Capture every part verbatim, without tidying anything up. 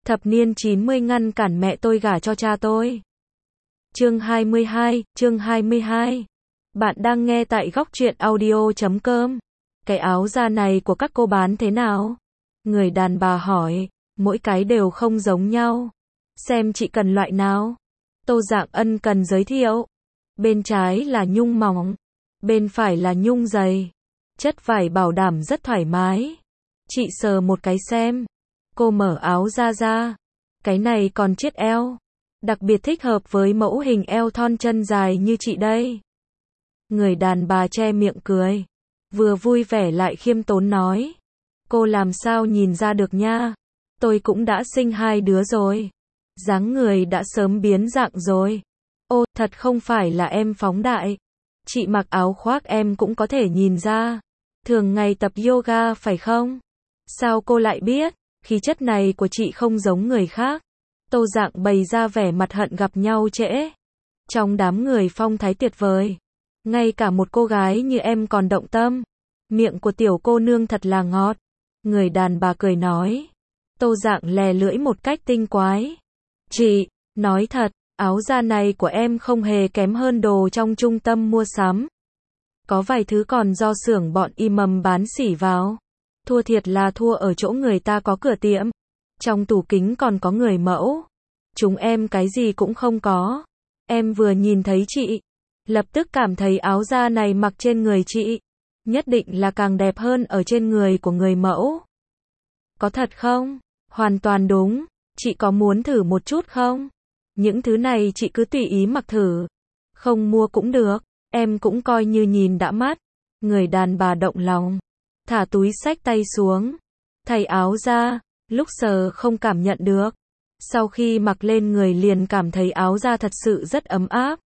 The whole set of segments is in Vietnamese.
Thập niên chín mươi ngăn cản mẹ tôi gả cho cha tôi. Chương hai mươi hai, chương hai mươi hai. Bạn đang nghe tại góc truyện audio chấm com. Cái áo da này của các cô bán thế nào? Người đàn bà hỏi, mỗi cái đều không giống nhau. Xem chị cần loại nào? Tô Dạng Ân cần giới thiệu. Bên trái là nhung mỏng, bên phải là nhung dày. Chất vải bảo đảm rất thoải mái. Chị sờ một cái xem. Cô mở áo da ra. Cái này còn chiết eo. Đặc biệt thích hợp với mẫu hình eo thon chân dài như chị đây. Người đàn bà che miệng cười. Vừa vui vẻ lại khiêm tốn nói. Cô làm sao nhìn ra được nha. Tôi cũng đã sinh hai đứa rồi. Dáng người đã sớm biến dạng rồi. Ô, thật không phải là em phóng đại. Chị mặc áo khoác em cũng có thể nhìn ra. Thường ngày tập yoga phải không? Sao cô lại biết? Khí chất này của chị không giống người khác. Tô Dạng bày ra vẻ mặt hận gặp nhau trễ. Trong đám người phong thái tuyệt vời, ngay cả một cô gái như em còn động tâm. Miệng của tiểu cô nương thật là ngọt. Người đàn bà cười nói. Tô Dạng lè lưỡi một cách tinh quái. Chị, nói thật, áo da này của em không hề kém hơn đồ trong trung tâm mua sắm. Có vài thứ còn do xưởng bọn y mầm bán xỉ vào. Thua thiệt là thua ở chỗ người ta có cửa tiệm. Trong tủ kính còn có người mẫu. Chúng em cái gì cũng không có. Em vừa nhìn thấy chị, lập tức cảm thấy áo da này mặc trên người chị, nhất định là càng đẹp hơn ở trên người của người mẫu. Có thật không? Hoàn toàn đúng. Chị có muốn thử một chút không? Những thứ này chị cứ tùy ý mặc thử. Không mua cũng được. Em cũng coi như nhìn đã mắt. Người đàn bà động lòng. Thả túi xách tay xuống. Thay áo ra. Lúc sờ không cảm nhận được. Sau khi mặc lên người liền cảm thấy áo da thật sự rất ấm áp.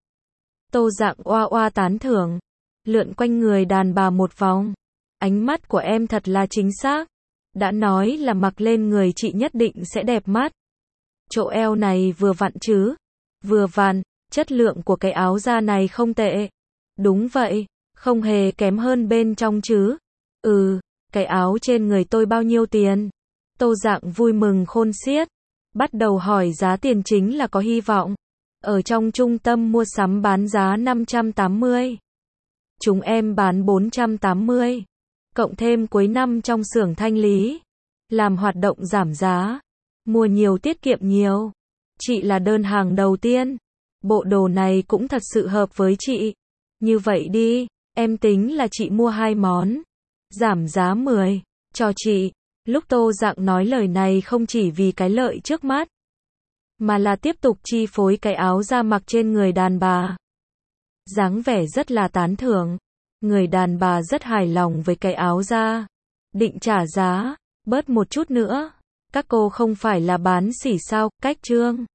Tô Dạng oa oa tán thưởng. Lượn quanh người đàn bà một vòng. Ánh mắt của em thật là chính xác. Đã nói là mặc lên người chị nhất định sẽ đẹp mắt. Chỗ eo này vừa vặn chứ. Vừa vặn, chất lượng của cái áo da này không tệ. Đúng vậy, không hề kém hơn bên trong chứ. Ừ, cái áo trên người tôi bao nhiêu tiền? Tô Dạng vui mừng khôn xiết. Bắt đầu hỏi giá tiền chính là có hy vọng. Ở trong trung tâm mua sắm bán giá năm trăm tám mươi. Chúng em bán bốn trăm tám mươi. Cộng thêm cuối năm trong xưởng thanh lý. Làm hoạt động giảm giá. Mua nhiều tiết kiệm nhiều. Chị là đơn hàng đầu tiên. Bộ đồ này cũng thật sự hợp với chị. Như vậy đi, em tính là chị mua hai món. Giảm giá mười. Cho chị. Lúc Tô Dạng nói lời này không chỉ vì cái lợi trước mắt, mà là tiếp tục chi phối cái áo da mặc trên người đàn bà. Dáng vẻ rất là tán thưởng. Người đàn bà rất hài lòng với cái áo da. Định trả giá, bớt một chút nữa. Các cô không phải là bán xỉ sao, cách trương.